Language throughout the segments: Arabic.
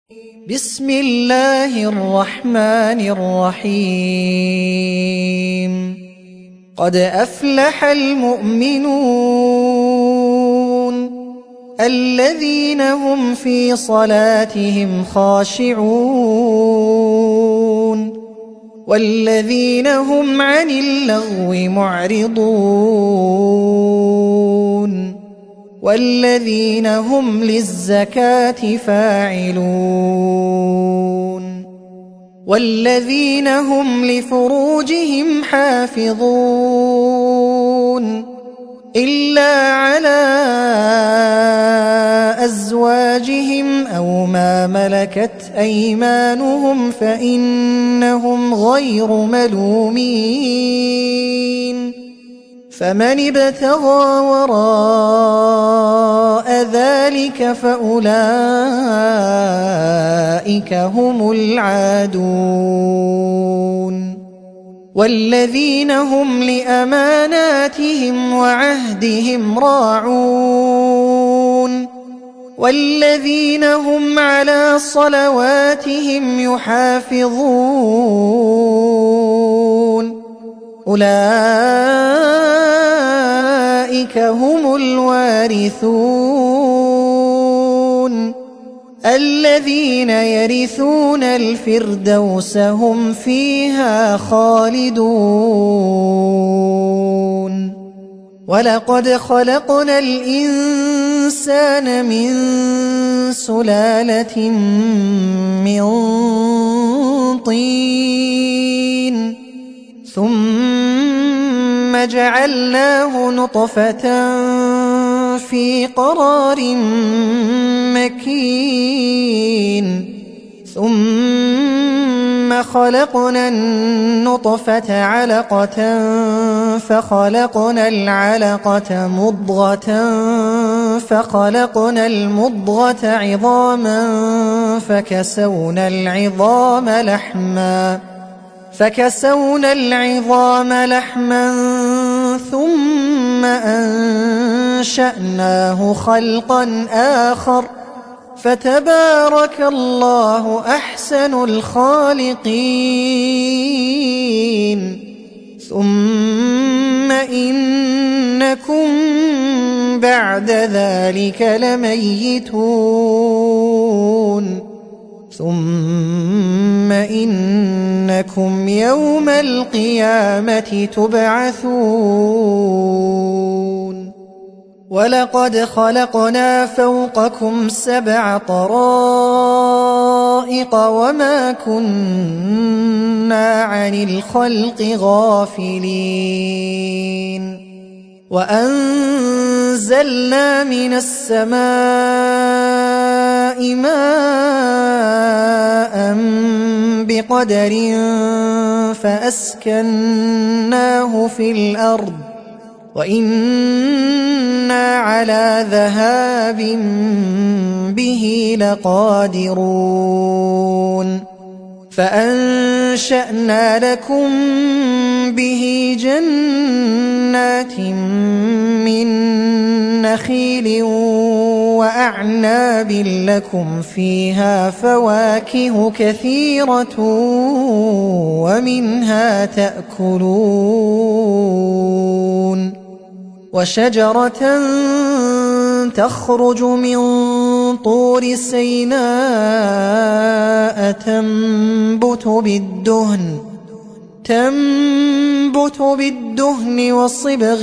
بسم الله الرحمن الرحيم قد أفلح المؤمنون الذين هم في صلاتهم خاشعون والذين هم عن اللغو معرضون والذين هم للزكاة فاعلون والذين هم لفروجهم حافظون إلا على أزواجهم أو ما ملكت أيمانهم فإنهم غير ملومين فمن ابتغى وراء ذلك فأولئك هم العادون والذين هم لأماناتهم وعهدهم راعون والذين هم على صلواتهم يحافظون أولئك هم الوارثون الذين يرثون الفردوس هم فيها خالدون ولقد خلقنا الإنسان من سلالة من طين ثم جعلناه نطفة في قرار مكين ثم خلقنا النطفة علقة فخلقنا العلقة مضغة فخلقنا المضغة عظاما فكسونا العظام لحما ثم أنشأناه خلقا آخر فتبارك الله أحسن الخالقين ثم إنكم بعد ذلك لميتون ثم إنكم يوم القيامة تبعثون ولقد خلقنا فوقكم 7 طرائق وما كنا عن الخلق غافلين وأنزلنا من السماء ماء بقدر فأسكناه في الأرض وإنا على ذهاب به لقادرون فأنشأنا لكم به جنات من نخيل وأعناب لكم فيها فواكه كثيرة ومنها تأكلون وشجرة تخرج من طور سيناء تنبت بالدهن وصبغ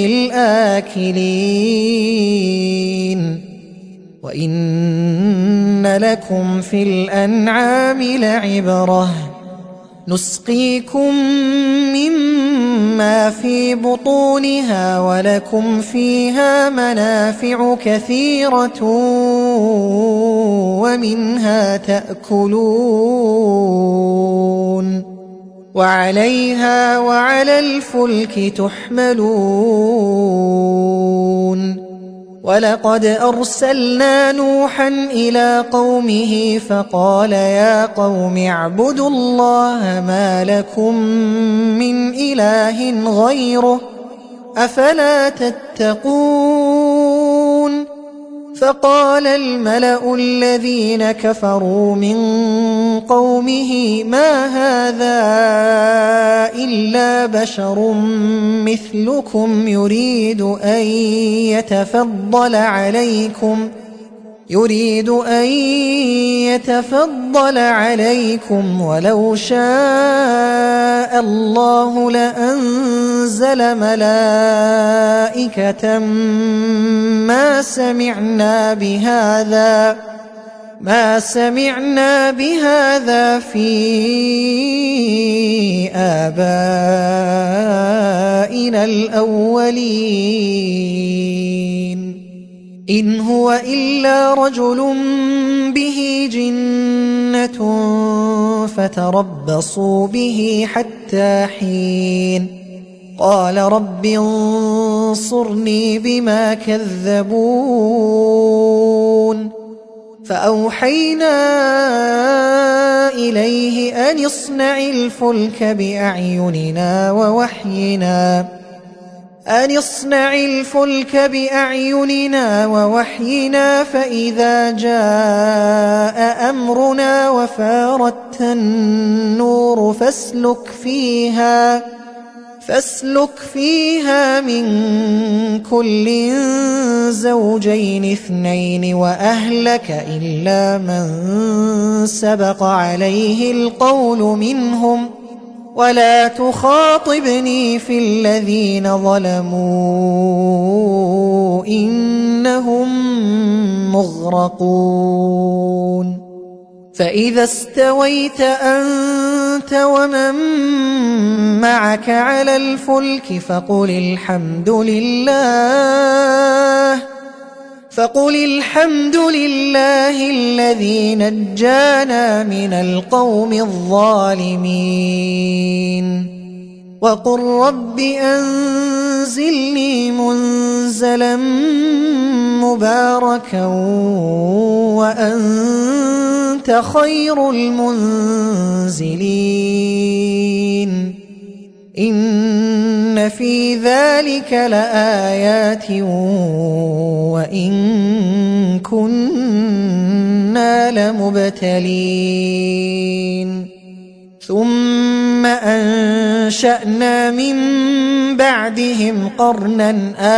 للآكلين وإن لكم في الأنعام لعبرة نسقيكم مما في بطونها ولكم فيها منافع كثيرة ومنها تأكلون وعليها وعلى الفلك تحملون ولقد أرسلنا نوحا إلى قومه فقال يا قوم اعبدوا الله ما لكم من إله غيره أفلا تتقون فقال الملأ الذين كفروا من قومه ما هذا إلا بشر مثلكم يريد أن يتفضل عليكم ولو شاء الله لأنزل ملائكة ما سمعنا بهذا في آبائنا الأولين إن هو إلا رجل به جنة فتربصوا به حتى حين قال رب انصرني بما كذبون فأوحينا إليه أن اصنع الفلك بأعيننا ووحينا فإذا جاء أمرنا وفارت النور فاسلك فيها من كل زوجين 2 وأهلك إلا من سبق عليه القول منهم ولا تخاطبني في الذين ظلموا إنهم مغرقون فإذا استويت أنت ومن معك على الفلك فقل الحمد لله الذي نجانا من القوم الظالمين وقل رب أنزلني منزلا مباركا وأنت خير المنزلين إن في ذلك لآيات وإن كنا لمبتلين ثم أنشأنا من بعدهم قرنا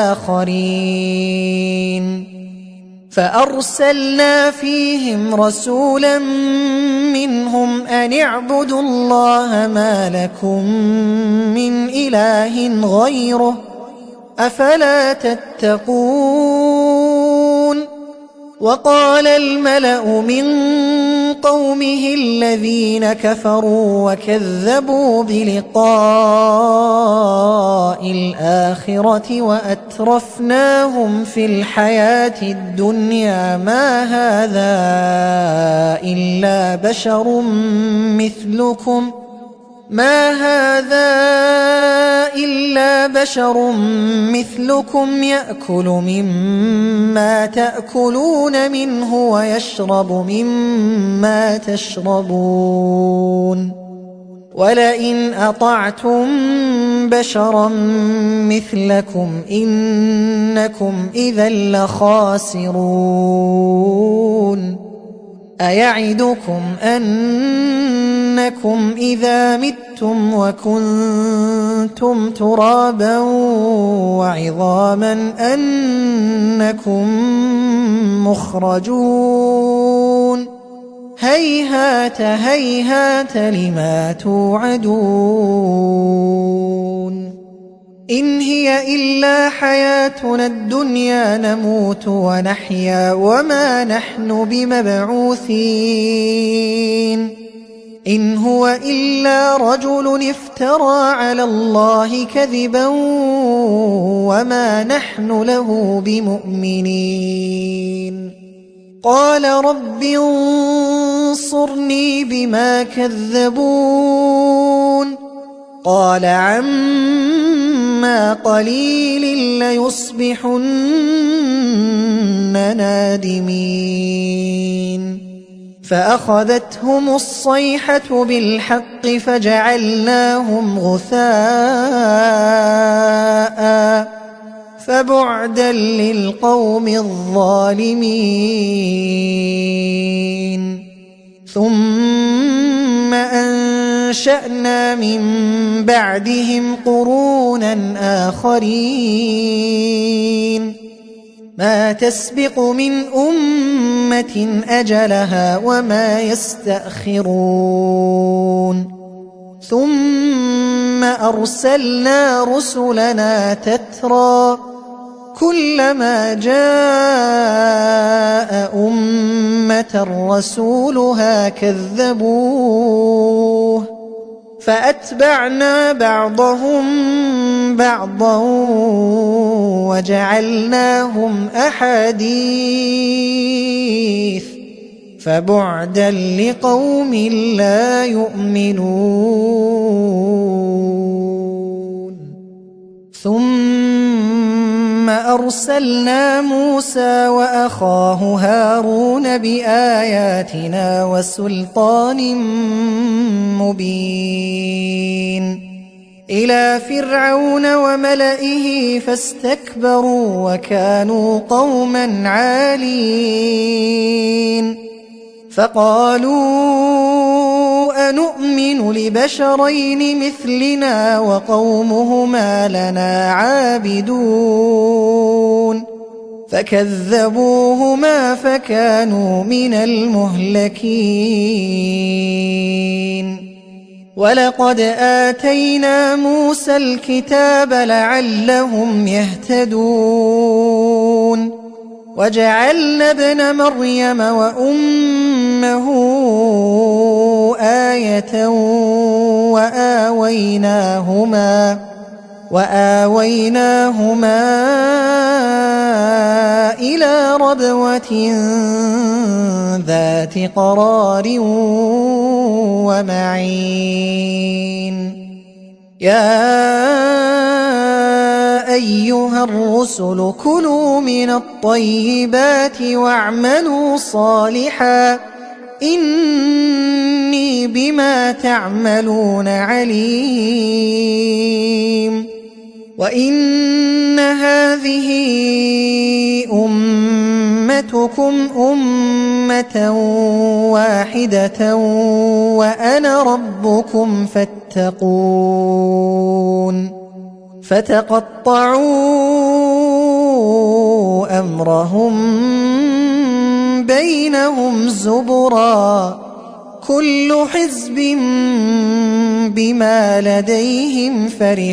آخرين فأرسلنا فيهم رسولا منهم أن اعبدوا الله ما لكم من إله غيره أفلا تتقون وقال الملأ من قومه الذين كفروا وكذبوا بلقاء الآخرة وأترفناهم في الحياة الدنيا ما هذا إلا بشر مثلكم يأكل مما تأكلون منه ويشرب مما تشربون ولئن أطعتم بشرا مثلكم إنكم إذا لخاسرون أيعدكم أنكم إذا متم وكنتم ترابا وعظاما أنكم مخرجون هيهات هيهات لما توعدون إن هي إلا حياتنا الدنيا نموت ونحيا وما نحن بمبعوثين إن هو إلا رجل افترى على الله كذبا وما نحن له بمؤمنين قال رب انصرني بما كذبون قال عما قليل ليصبحن نادمين فأخذتهم الصيحة بالحق فجعلناهم غثاء فبعدا للقوم الظالمين. ثم أنشأنا من بعدهم قرونا آخرين ما تسبق من أمة أجلها وما يستأخرون. ثم أرسلنا رسلنا تترى كلما جاء أمة رسولها كذبوه فأتبعنا بعضهم بعضا وجعلناهم أحاديث فبعدا لقوم لا يؤمنون. ثم أرسلنا موسى وأخاه هارون بآياتنا وسلطان مبين إلى فرعون وملئه فاستكبروا وكانوا قوما عالين. فقالوا أنؤمن لبشرين مثلنا وقومهما لنا عابدون فكذبوهما فكانوا من المهلكين. ولقد آتينا موسى الكتاب لعلهم يهتدون وجعلنا ابن مريم وأمه آية وآويناهما إلى ربوة ذات قرار ومعين. يا أيها الرسل كلوا من الطيبات واعملوا صالحا إني بما تعملون عليم. وإن هذه أمتكم أمة واحدة وأنا ربكم فاتقون. فتقطعوا أمرهم بينهم زبرا كل حزب بما لديهم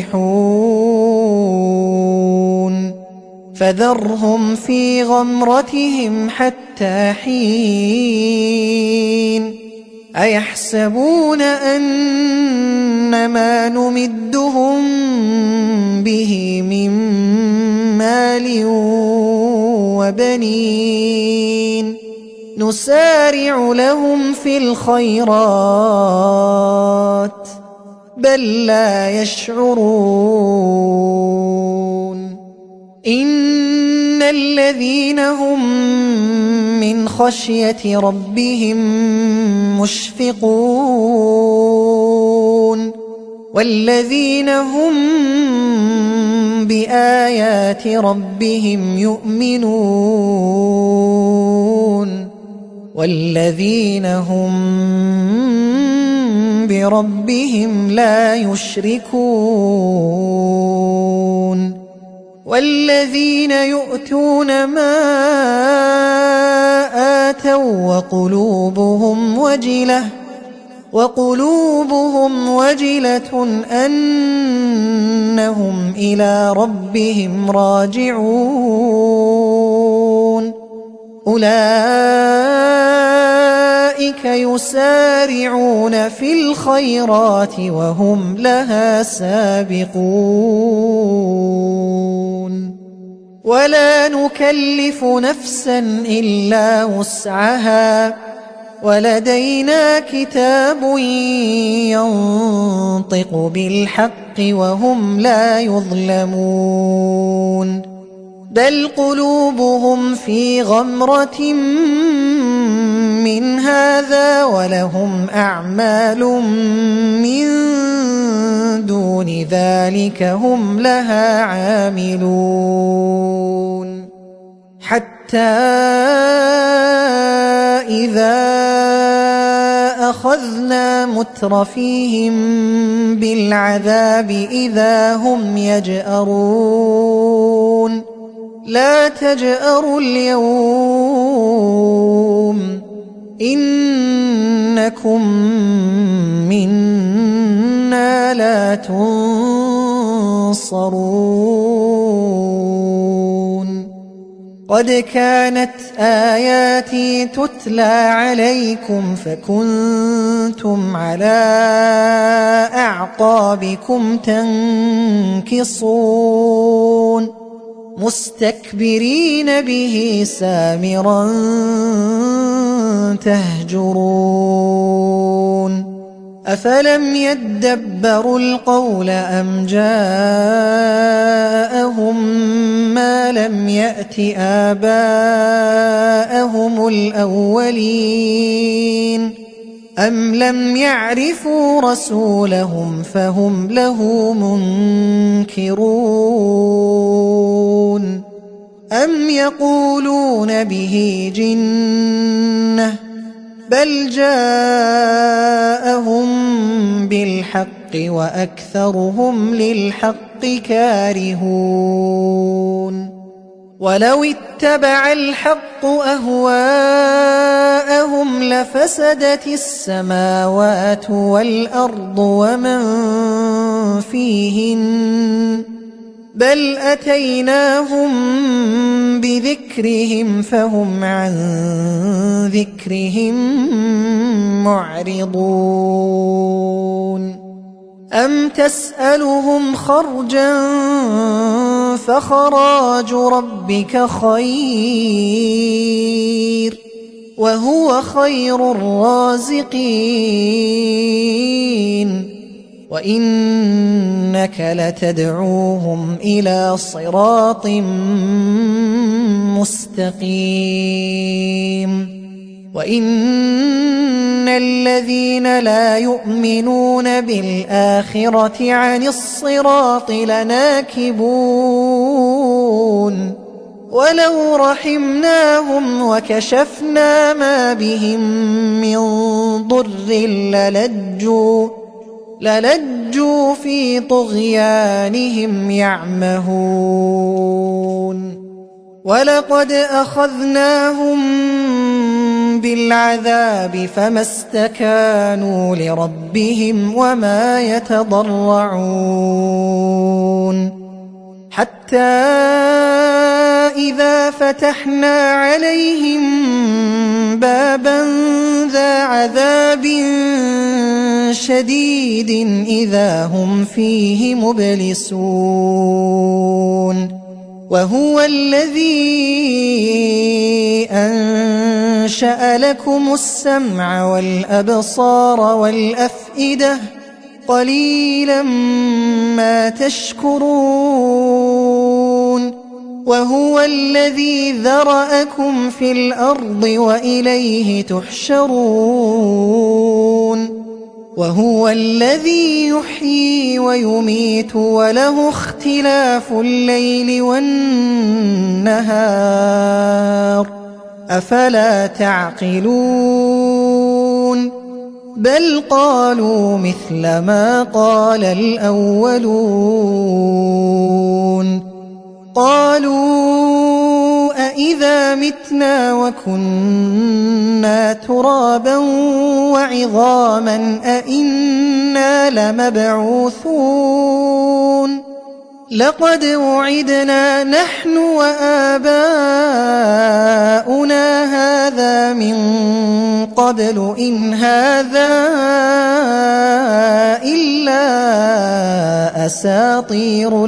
فرحون. فذرهم في غمرتهم حتى حين. أيحسبون أن ما نمدهم به من مال وبنين نسارع لهم في الخيرات بل لا يشعرون. إن الذين هم من خشية ربهم مشفقون والذين هم بآيات ربهم يؤمنون والذين هم بربهم لا يشركون. والذين يؤتون ما آتوا وقلوبهم وجلة أنهم إلى ربهم راجعون. أولئك يسارعون في الخيرات وهم لها سابقون. ولا نكلف نفسا إلا وسعها ولدينا كتاب ينطق بالحق وهم لا يظلمون. بل قلوبهم في غمرة من هذا ولهم أعمال من دون ذلك هم لها عاملون حتى إذا أخذنا مترفيهم بالعذاب إذا هم يجأرون لا تجأروا اليوم إنكم منا لا تنصرون قد كانت آياتي تتلى عليكم فكنتم على أعقابكم تنكصون مستكبرين به سامرا تهجرون أفلم يدبروا القول أم جاءهم ما لم يأت آباءهم الأولين أم لم يعرفوا رسولهم فهم له منكرون أم يقولون به جنة بل جاءهم بالحق وأكثرهم للحق كارهون ولو اتبع الحق أهواءهم لفسدت السماوات والأرض ومن فيهن بل أتيناهم بذكرهم فهم عن ذكرهم معرضون أم تسألهم خرجا فخراج ربك خير وهو خير الرازقين وإنك لتدعوهم إلى صراط مستقيم وإن الذين لا يؤمنون بالآخرة عن الصراط لناكبون ولو رحمناهم وكشفنا ما بهم من ضر للجوا في طغيانهم يعمهون ولقد أخذناهم بالعذاب فما استكانوا لربهم وما يتضرعون حتى إذا فتحنا عليهم بابا ذا عذاب شديد إذا هم فيه مبلسون وهو الذي أنشأ لكم السمع والأبصار والأفئدة قليلا ما تشكرون وهو الذي ذرأكم في الأرض وإليه تحشرون وهو الذي يحيي ويميت وله اختلاف الليل والنهار أفلا تعقلون بل قالوا مثل ما قال الأولون قالوا أإذا متنا وكنا ترابا وعظاما أإنا لمبعوثون لقد وعدنا نحن وآباؤنا هذا من قبل إن هذا إلا أساطير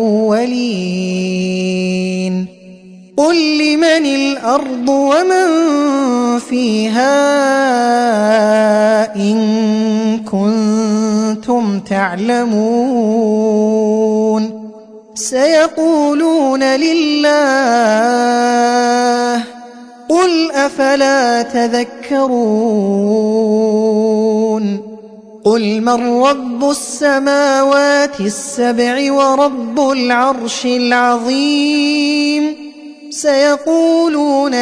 الأولين قل لمن الأرض ومن فيها إن كنتم تعلمون سيقولون لله قل أفلا تذكرون قل من رب السماوات السبع ورب العرش العظيم سيقولون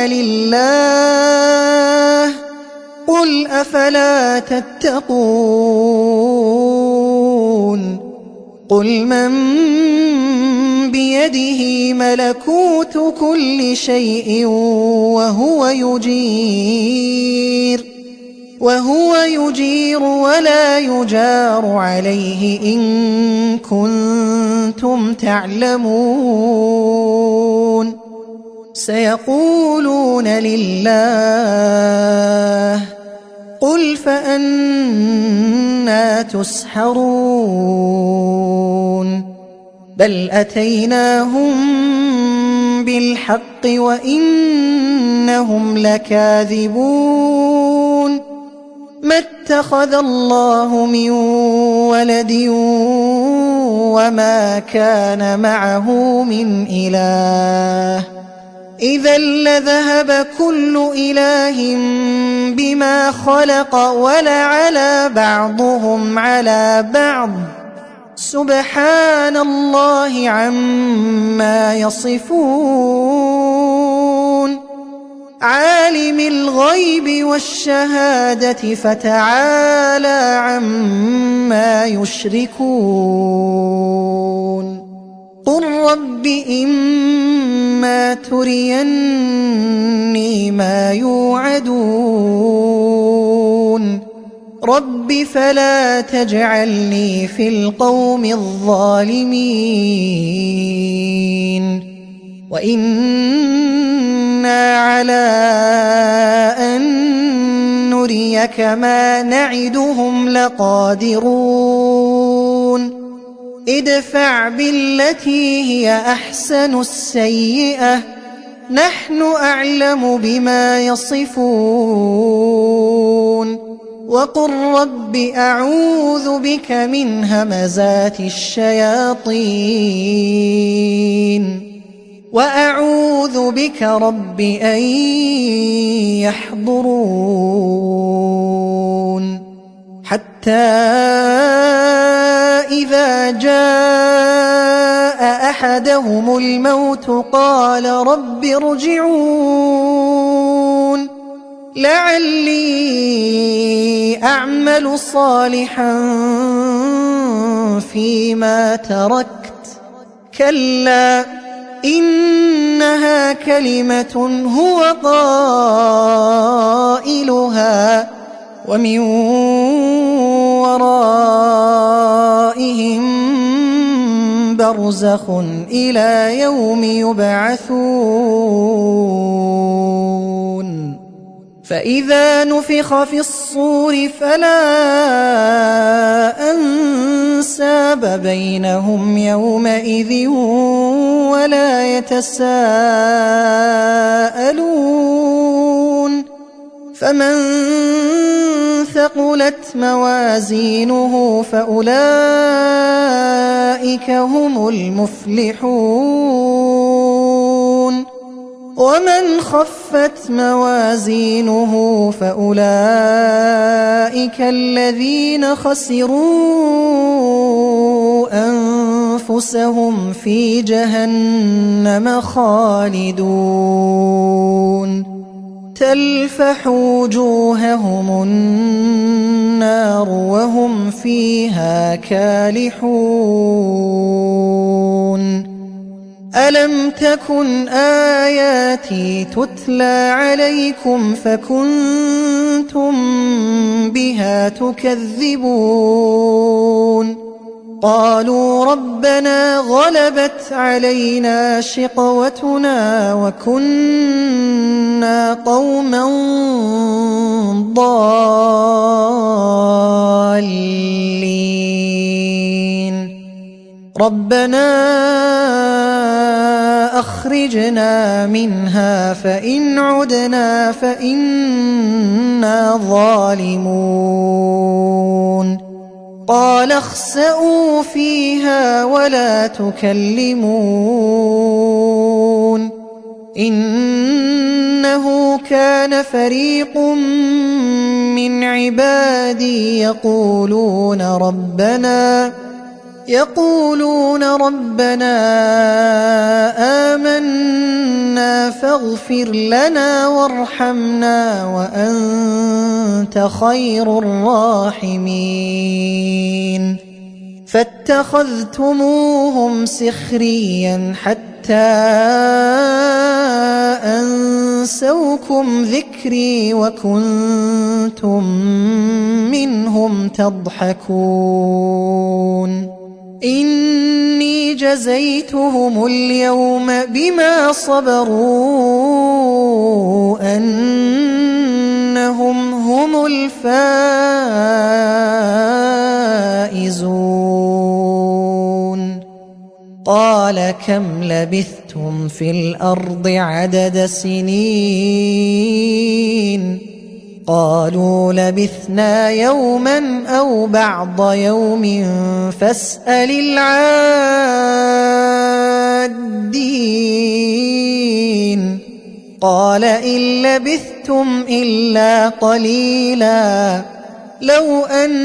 لله قل أفلا تتقون قل من بيده ملكوت كل شيء وهو يجير ولا يجار عليه إن كنتم تعلمون سيقولون لله قل فأنى تسحرون بل أتيناهم بالحق وإنهم لكاذبون ما اتخذ الله من ولد وما كان معه من إله إذا لذهب كل إله بما خلق ولعلى بعضهم على بعض سبحان الله عما يصفون عالم الغيب والشهادة فتعالى عما يشركون قل رب إما تريني ما يوعدون رب فلا تجعلني في القوم الظالمين وإنا على أن نريك ما نعدهم لقادرون ادفع بالتي هي أحسن السيئة نحن أعلم بما يصفون وقل رب أعوذ بك من همزات الشياطين وأعوذ بك رب أن يحضرون حتى إذا جاء أحدهم الموت قال رب ارجعون لعلي أعمل صالحا فيما تركت كلا إنها كلمة هو قائلها ومن ورائهم برزخ إلى يوم يبعثون فإذا نفخ في الصور فلا أنساب بينهم يومئذ ولا يتساءلون فمن ثقلت موازينه فأولئك هم المفلحون ومن خفت موازينه فأولئك الذين خسروا أنفسهم في جهنم خالدون تلفح وجوههم النار وهم فيها كالحون ألم تكن آياتي تتلى عليكم فكنتم بها تكذبون قالوا ربنا غلبت علينا شقوتنا وكنا قوما ضالين ربنا أخرجنا منها فإن عدنا فإنا ظالمون قال اخسئوا فيها ولا تكلمون إنه كان فريق من عبادي يقولون ربنا آمنا فاغفر لنا وارحمنا وأنت خير الراحمين فاتخذتموهم سخريا حتى أنسوكم ذكري وكنتم منهم تضحكون إني جزيتهم اليوم بما صبروا أنهم هم الفائزون قال كم لبثتم في الأرض عدد سنين قالوا لبثنا يوما أو بعض يوم فاسأل العادين قال إن لبثتم إلا قليلا لو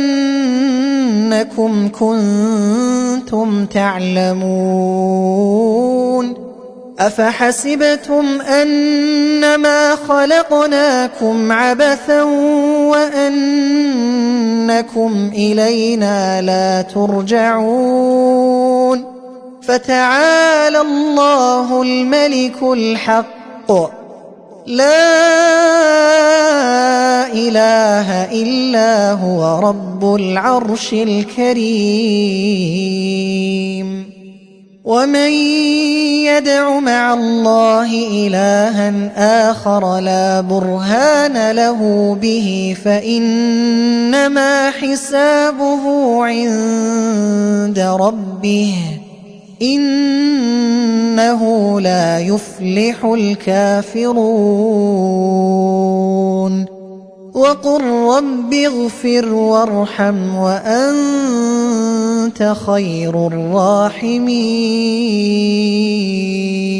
أنكم كنتم تعلمون أفحسبتم أنما خلقناكم عبثا وأنكم إلينا لا ترجعون فتعالى الله الملك الحق لا إله إلا هو رب العرش الكريم ومن يدع مع الله إلها آخر لا برهان له به فإنما حسابه عند ربه إنه لا يفلح الكافرون وقل رب اغفر وارحم وأنت خير الراحمين